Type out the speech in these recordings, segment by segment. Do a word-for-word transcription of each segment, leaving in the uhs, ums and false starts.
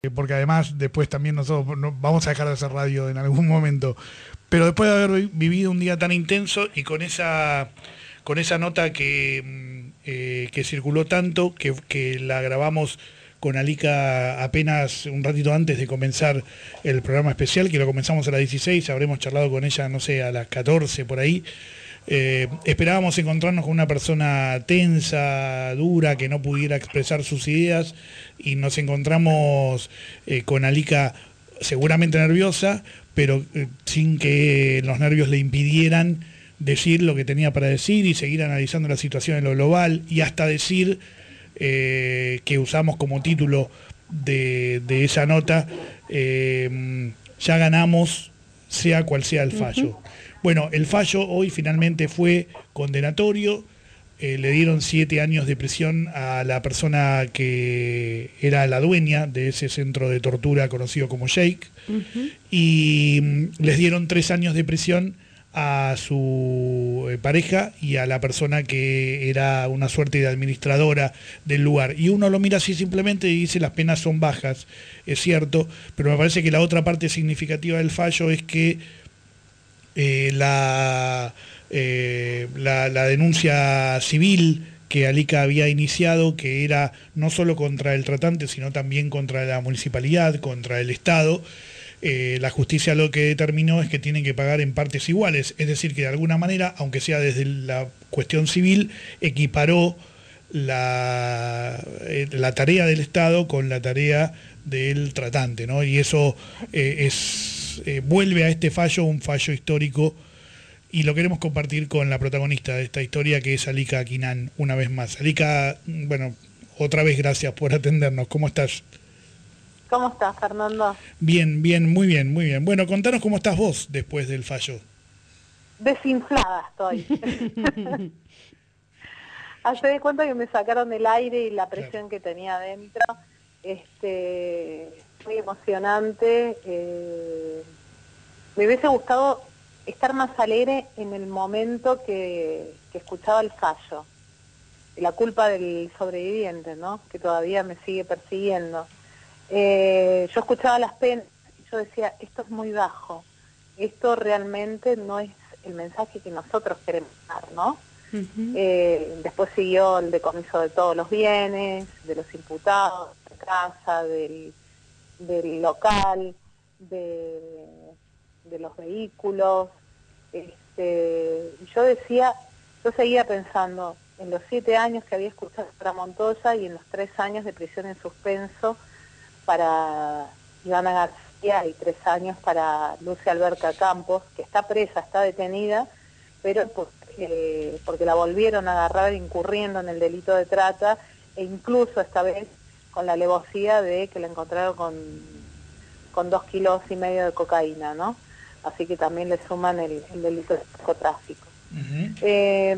porque además después también nosotros no, vamos a dejar de hacer radio en algún momento, pero después de haber vivido un día tan intenso y con esa con esa nota que, eh, que circuló tanto, que, que la grabamos con Alika apenas un ratito antes de comenzar el programa especial, que lo comenzamos a las dieciséis, habremos charlado con ella, no sé, a las catorce por ahí. Eh, esperábamos encontrarnos con una persona tensa, dura, que no pudiera expresar sus ideas, y nos encontramos eh, con Alika seguramente nerviosa, pero eh, sin que los nervios le impidieran decir lo que tenía para decir y seguir analizando la situación en lo global, y hasta decir eh, que usamos como título de, de esa nota, eh, ya ganamos, sea cual sea el fallo. Uh-huh. Bueno, el fallo hoy finalmente fue condenatorio. Eh, le dieron siete años de prisión a la persona que era la dueña de ese centro de tortura conocido como Jake, uh-huh. y mm, les dieron tres años de prisión a su eh, pareja y a la persona que era una suerte de administradora del lugar. Y uno lo mira así simplemente y dice las penas son bajas, es cierto, pero me parece que la otra parte significativa del fallo es que Eh, la, eh, la, la denuncia civil que Alika había iniciado, que era no solo contra el tratante, sino también contra la municipalidad, contra el Estado, eh, la justicia lo que determinó es que tienen que pagar en partes iguales, es decir, que de alguna manera, aunque sea desde la cuestión civil, equiparó la, eh, la tarea del Estado con la tarea del tratante, ¿no? Y eso eh, es Eh, vuelve a este fallo, un fallo histórico, y lo queremos compartir con la protagonista de esta historia, que es Alika Akinan, una vez más. Alika, bueno, otra vez gracias por atendernos. ¿Cómo estás? ¿Cómo estás, Fernando? Bien, bien, muy bien, muy bien. Bueno, contanos cómo estás vos después del fallo. Desinflada estoy. Hace de cuenta que me sacaron el aire y la presión, claro, que tenía adentro. Este, muy emocionante. Eh, me hubiese gustado estar más alegre en el momento que, que escuchaba el fallo. La culpa del sobreviviente, ¿no? Que todavía me sigue persiguiendo. Eh, yo escuchaba las penas y yo decía, esto es muy bajo. Esto realmente no es el mensaje que nosotros queremos dar, ¿no? Uh-huh. Eh, después siguió el decomiso de todos los bienes, de los imputados, de casa, del, del local, de, de los vehículos. Este, yo decía, yo seguía pensando en los siete años que había escuchado para Montoya y en los tres años de prisión en suspenso para Ivana García y tres años para Lucia Alberca Campos, que está presa, está detenida, pero porque, porque la volvieron a agarrar incurriendo en el delito de trata, e incluso esta vez con la alevosía de que la encontraron con, con dos kilos y medio de cocaína, ¿no? Así que también le suman el, el delito de narcotráfico. Uh-huh. Eh,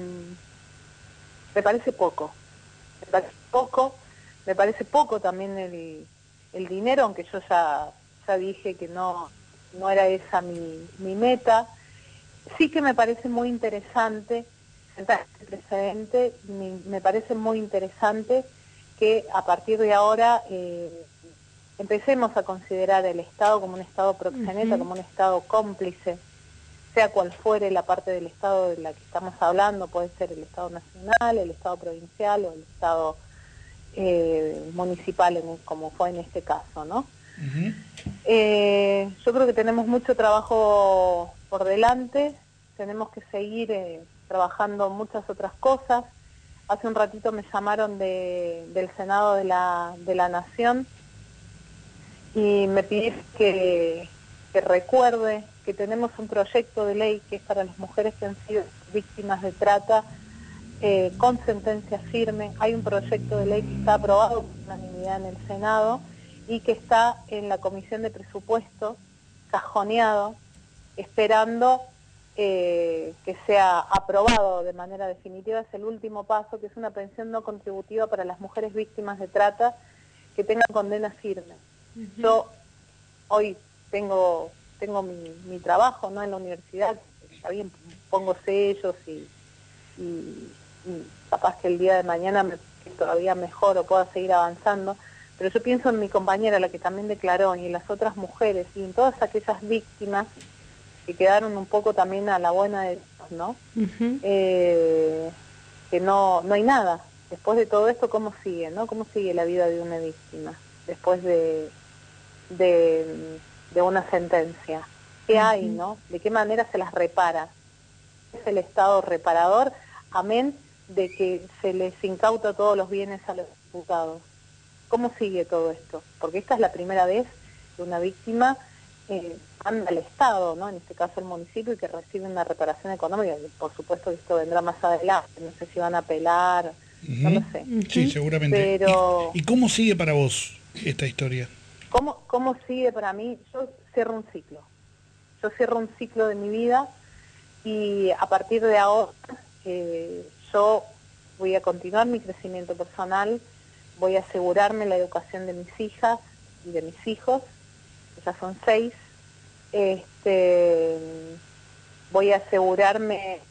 me parece poco, me parece poco, me parece poco también el, el dinero, aunque yo ya, ya dije que no, no era esa mi, mi meta. Sí que me parece muy interesante, sentar este precedente, me, me parece muy interesante que a partir de ahora eh, empecemos a considerar el Estado como un Estado proxeneta, uh-huh, como un Estado cómplice, sea cual fuere la parte del Estado de la que estamos hablando, puede ser el Estado nacional, el Estado provincial o el Estado eh, municipal, en, como fue en este caso, ¿no? Uh-huh. Eh, yo creo que tenemos mucho trabajo por delante, tenemos que seguir eh, trabajando muchas otras cosas. Hace un ratito me llamaron de, del Senado de la, de la Nación y me pidieron que, que recuerde que tenemos un proyecto de ley que es para las mujeres que han sido víctimas de trata eh, con sentencia firme. Hay un proyecto de ley que está aprobado por unanimidad en el Senado y que está en la Comisión de Presupuesto, cajoneado, esperando eh, que sea aprobado de manera definitiva. Es el último paso, que es una pensión no contributiva para las mujeres víctimas de trata que tengan condena firme. Uh-huh. Yo hoy tengo, tengo mi, mi trabajo, ¿no?, en la universidad, está bien, pongo sellos y, y, y capaz que el día de mañana me todavía mejor o pueda seguir avanzando, Pero yo pienso en mi compañera, la que también declaró, y en las otras mujeres, y en todas aquellas víctimas que quedaron un poco también a la buena de Dios, ¿no? Uh-huh. Eh, que no, no hay nada. Después de todo esto, ¿cómo sigue, no? ¿Cómo sigue la vida de una víctima después de, de, de una sentencia? ¿Qué uh-huh. hay, no? ¿De qué manera se las repara? Es el Estado reparador, amén de que se les incauta todos los bienes a los imputados. ¿Cómo sigue todo esto? Porque esta es la primera vez que una víctima eh, anda al Estado, ¿no? En este caso el municipio, y que recibe una reparación económica. Y por supuesto que esto vendrá más adelante, no sé si van a apelar, uh-huh. no lo sé. Uh-huh. Sí, seguramente. Pero, ¿Y, ¿Y cómo sigue para vos esta historia? ¿Cómo, cómo sigue para mí? Yo cierro un ciclo. Yo cierro un ciclo de mi vida y a partir de ahora eh, yo voy a continuar mi crecimiento personal, voy a asegurarme la educación de mis hijas y de mis hijos, que ya son seis, este, voy a asegurarme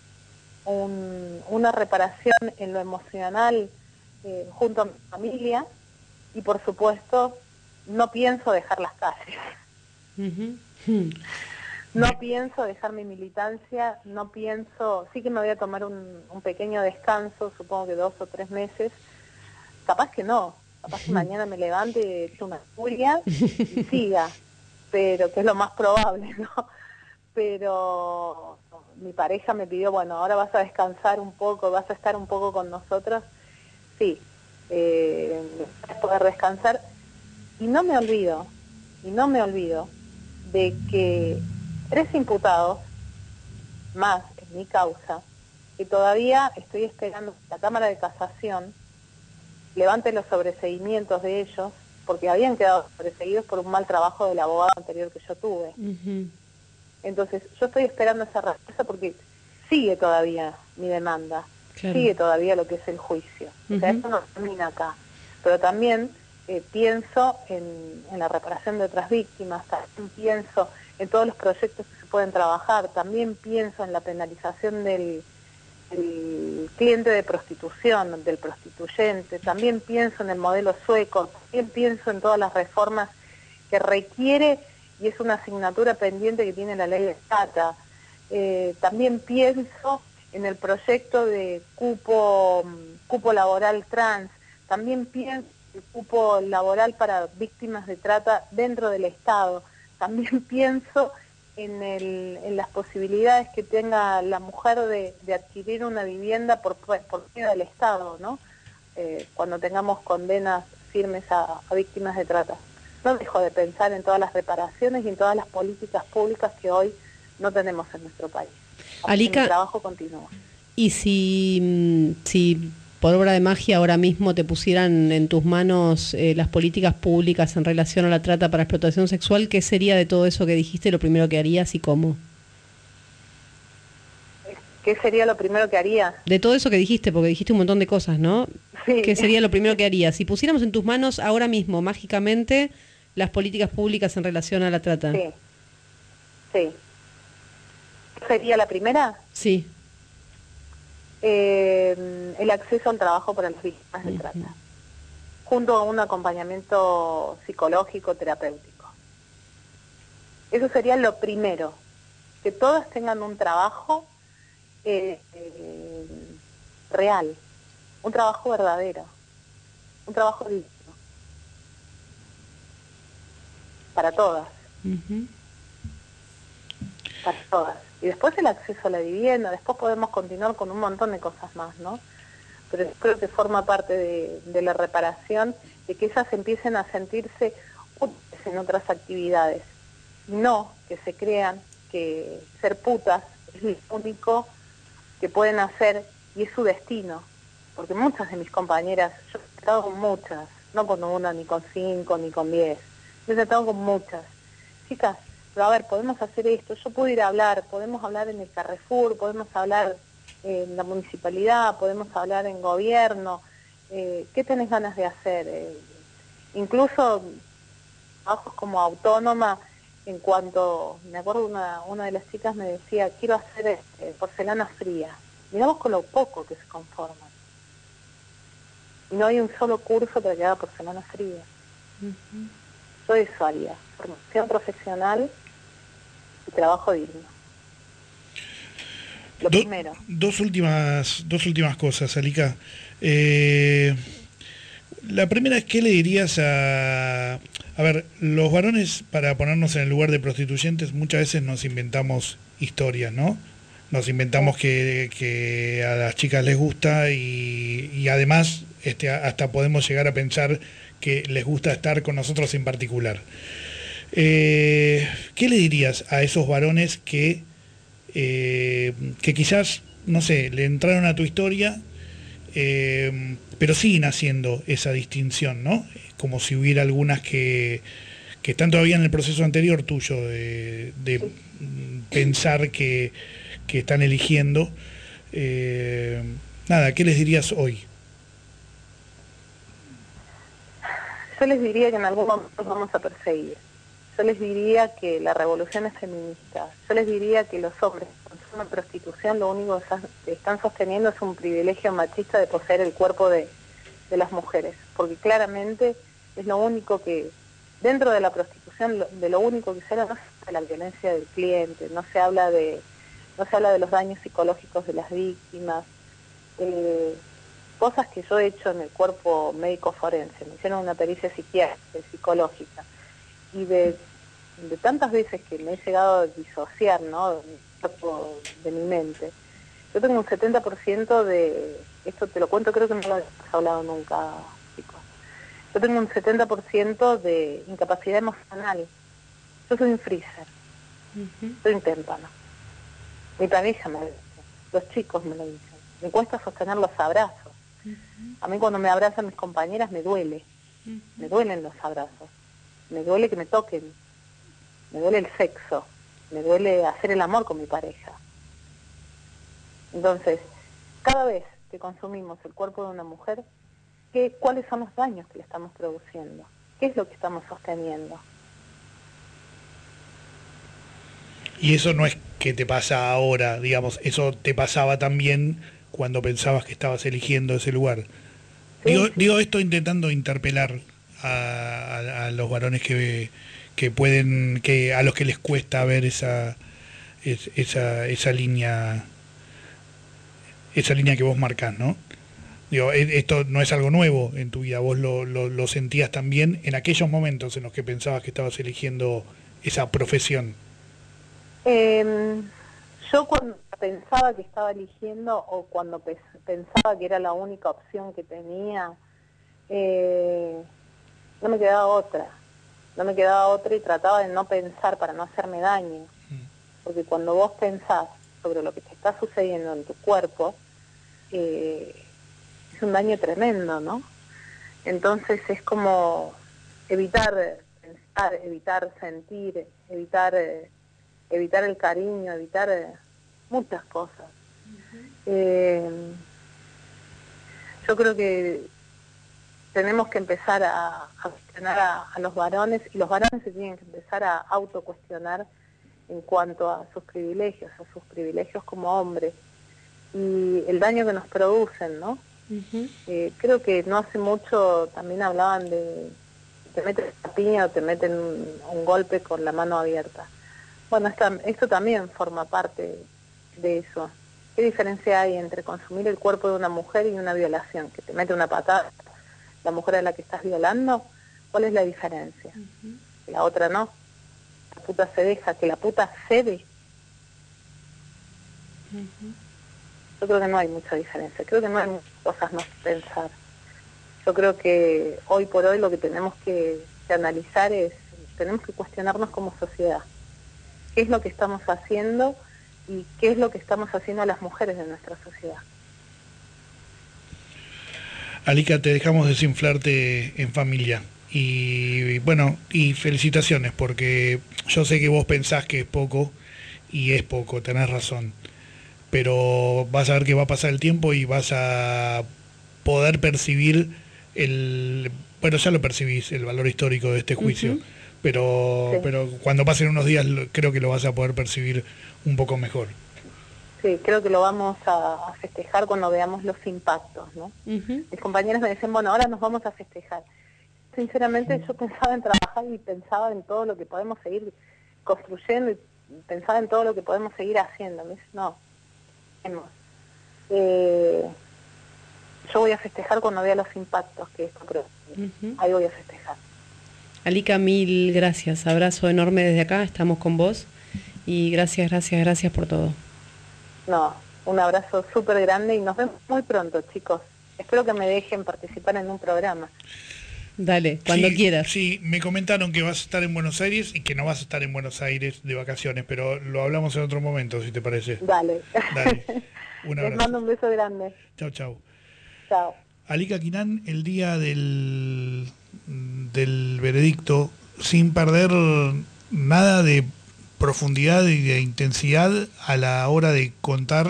un, una reparación en lo emocional eh, junto a mi familia y por supuesto no pienso dejar las calles. Uh-huh. No pienso dejar mi militancia, no pienso, sí que me voy a tomar un, un pequeño descanso, supongo que dos o tres meses, capaz que no, capaz que mañana me levante, eche una furia y siga, pero que es lo más probable, ¿no? Pero mi pareja me pidió, bueno, ahora vas a descansar un poco, vas a estar un poco con nosotros, sí, eh, poder descansar, y no me olvido, y no me olvido de que tres imputados más en mi causa, que todavía estoy esperando que la Cámara de Casación levante los sobreseguimientos de ellos, porque habían quedado sobreseguidos por un mal trabajo del abogado anterior que yo tuve. Uh-huh. Entonces, yo estoy esperando esa respuesta porque sigue todavía mi demanda, claro. Sigue todavía lo que es el juicio. Uh-huh. O sea, esto no termina acá. Pero también eh, pienso en, en la reparación de otras víctimas, también pienso en todos los proyectos que se pueden trabajar, también pienso en la penalización del, del cliente de prostitución, del prostituyente, también pienso en el modelo sueco, también pienso en todas las reformas que requiere y es una asignatura pendiente que tiene la ley de trata. Eh, también pienso en el proyecto de cupo, cupo laboral trans, también pienso en el cupo laboral para víctimas de trata dentro del Estado, también pienso en, el, en las posibilidades que tenga la mujer de, de adquirir una vivienda por, por medio del Estado, ¿no? Eh, cuando tengamos condenas firmes a, a víctimas de trata. No dejo de pensar en todas las reparaciones y en todas las políticas públicas que hoy no tenemos en nuestro país. Alica, mi trabajo continúa. Y si, si por obra de magia ahora mismo te pusieran en tus manos eh, las políticas públicas en relación a la trata para explotación sexual, ¿qué sería de todo eso que dijiste lo primero que harías y cómo? ¿Qué sería lo primero que haría? De todo eso que dijiste, porque dijiste un montón de cosas, ¿no? Sí. ¿Qué sería lo primero que harías? Si pusiéramos en tus manos ahora mismo, mágicamente, las políticas públicas en relación a la trata. Sí, sí. ¿Sería la primera? Sí. Eh, el acceso al trabajo para las víctimas de trata, uh-huh. junto a un acompañamiento psicológico, terapéutico. Eso sería lo primero, que todas tengan un trabajo eh, eh, real, un trabajo verdadero, un trabajo digno, para todas. Uh-huh. Para todas. Y después el acceso a la vivienda, después podemos continuar con un montón de cosas más, ¿no? Pero creo que forma parte de, de la reparación, de que ellas empiecen a sentirse útiles en otras actividades. No que se crean que ser putas es lo único que pueden hacer y es su destino. Porque muchas de mis compañeras, yo he tratado con muchas, no con una, ni con cinco, ni con diez, yo he tratado con muchas. Chicas, pero a ver, podemos hacer esto, yo puedo ir a hablar, podemos hablar en el Carrefour, podemos hablar en la municipalidad, podemos hablar en gobierno, eh, ¿qué tenés ganas de hacer? Eh, incluso trabajos como autónoma, en cuanto, me acuerdo una, una de las chicas me decía, quiero hacer eh, porcelana fría, miramos con lo poco que se conforman. Y no hay un solo curso para que haga por semana fría. Uh-huh. Yo eso haría, formación profesional y trabajo digno. Lo Do, primero. Dos últimas, dos últimas cosas, Alica. Eh, la primera es, ¿qué le dirías a... A ver, los varones, para ponernos en el lugar de prostituyentes, muchas veces nos inventamos historias, ¿no? Nos inventamos sí. que, que a las chicas les gusta y, y además este, hasta podemos llegar a pensar que les gusta estar con nosotros en particular. Eh, ¿Qué le dirías a esos varones que, eh, que quizás, no sé, le entraron a tu historia, eh, pero siguen haciendo esa distinción, ¿no? Como si hubiera algunas que, que están todavía en el proceso anterior tuyo de, de pensar que, que están eligiendo. Eh, nada, ¿qué les dirías hoy? Yo les diría que en algún momento vamos a perseguir. Yo les diría que la revolución es feminista. Yo les diría que los hombres que consumen prostitución lo único que están sosteniendo es un privilegio machista de poseer el cuerpo de, de las mujeres. Porque claramente es lo único que, dentro de la prostitución, de lo único que se habla no se habla de la violencia del cliente, no se habla de, no se habla de los daños psicológicos de las víctimas, eh, cosas que yo he hecho en el cuerpo médico forense, me hicieron una pericia psiquiátrica, psicológica, y de, de tantas veces que me he llegado a disociar, ¿no?, de mi cuerpo, de mi mente. Yo tengo un setenta por ciento de, esto te lo cuento, creo que no lo hemos hablado nunca, chicos. Yo tengo un setenta por ciento de incapacidad emocional. Yo soy un freezer, uh-huh. soy un témpano. Mi pareja me lo dice, los chicos me lo dicen. Me cuesta sostener los abrazos. Uh-huh. A mí cuando me abrazan mis compañeras me duele. Uh-huh. Me duelen los abrazos. Me duele que me toquen. Me duele el sexo. Me duele hacer el amor con mi pareja. Entonces, cada vez que consumimos el cuerpo de una mujer, ¿qué, ¿cuáles son los daños que le estamos produciendo? ¿Qué es lo que estamos sosteniendo? Y eso no es que te pasa ahora, digamos, eso te pasaba también cuando pensabas que estabas eligiendo ese lugar. Sí, digo, sí. digo esto intentando interpelar a, a, a los varones que, que pueden, que a los que les cuesta ver esa, es, esa, esa línea, esa línea que vos marcás, ¿no? Digo, esto no es algo nuevo en tu vida, vos lo, lo, lo sentías también en aquellos momentos en los que pensabas que estabas eligiendo esa profesión. Eh, yo cuando pensaba que estaba eligiendo o cuando pe pensaba que era la única opción que tenía, eh, no me quedaba otra, no me quedaba otra y trataba de no pensar para no hacerme daño, porque cuando vos pensás sobre lo que te está sucediendo en tu cuerpo, eh, es un daño tremendo, ¿no? Entonces es como evitar pensar, evitar sentir, evitar... Eh, evitar el cariño, evitar eh, muchas cosas. Uh-huh. eh, yo creo que tenemos que empezar a, a cuestionar a, a los varones, y los varones se tienen que empezar a autocuestionar en cuanto a sus privilegios, a sus privilegios como hombres, y el daño que nos producen, ¿no? Uh-huh. eh, creo que no hace mucho también hablaban de te meten la piña o te meten un, un golpe con la mano abierta. Bueno, esta, esto también forma parte de eso. ¿Qué diferencia hay entre consumir el cuerpo de una mujer y una violación? Que te mete una patada la mujer a la que estás violando, ¿cuál es la diferencia? Uh-huh. Que la otra no. La puta se deja, que la puta cede. Uh-huh. Yo creo que no hay mucha diferencia. Creo que no hay muchas cosas más que pensar. Yo creo que hoy por hoy lo que tenemos que, que analizar es, tenemos que cuestionarnos como sociedad. ¿Qué es lo que estamos haciendo y qué es lo que estamos haciendo a las mujeres de nuestra sociedad? Alica, te dejamos desinflarte en familia. Y bueno, y felicitaciones, porque yo sé que vos pensás que es poco, y es poco, tenés razón. Pero vas a ver que va a pasar el tiempo y vas a poder percibir el... Bueno, ya lo percibís, el valor histórico de este juicio. Uh-huh. Pero, sí. pero cuando pasen unos días creo que lo vas a poder percibir un poco mejor. Sí, creo que lo vamos a, a festejar cuando veamos los impactos, ¿no? Uh-huh. Mis compañeros me decían, bueno, ahora nos vamos a festejar. Sinceramente yo pensaba en trabajar y pensaba en todo lo que podemos seguir construyendo y pensaba en todo lo que podemos seguir haciendo. Me dice, no, eh, yo voy a festejar cuando vea los impactos que esto produce. Uh-huh. Ahí voy a festejar. Alica, mil gracias. Abrazo enorme desde acá, estamos con vos. Y gracias, gracias, gracias por todo. No, un abrazo súper grande y nos vemos muy pronto, chicos. Espero que me dejen participar en un programa. Dale, cuando sí, quieras. Sí, me comentaron que vas a estar en Buenos Aires y que no vas a estar en Buenos Aires de vacaciones, pero lo hablamos en otro momento, si te parece. Dale. Dale. Un abrazo. Les mando un beso grande. Chau, chau. Chao. Alica Quinán, el día del, del veredicto, sin perder nada de profundidad y de intensidad a la hora de contar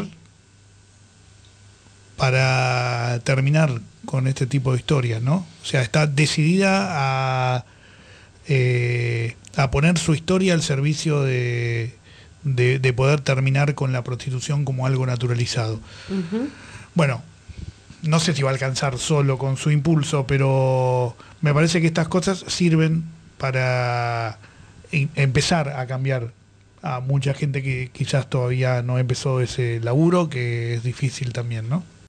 para terminar con este tipo de historias, ¿no? O sea, está decidida a, eh, a poner su historia al servicio de, de, de poder terminar con la prostitución como algo naturalizado. Uh-huh. Bueno, no sé si va a alcanzar solo con su impulso, pero me parece que estas cosas sirven para empezar a cambiar a mucha gente que quizás todavía no empezó ese laburo, que es difícil también, ¿no?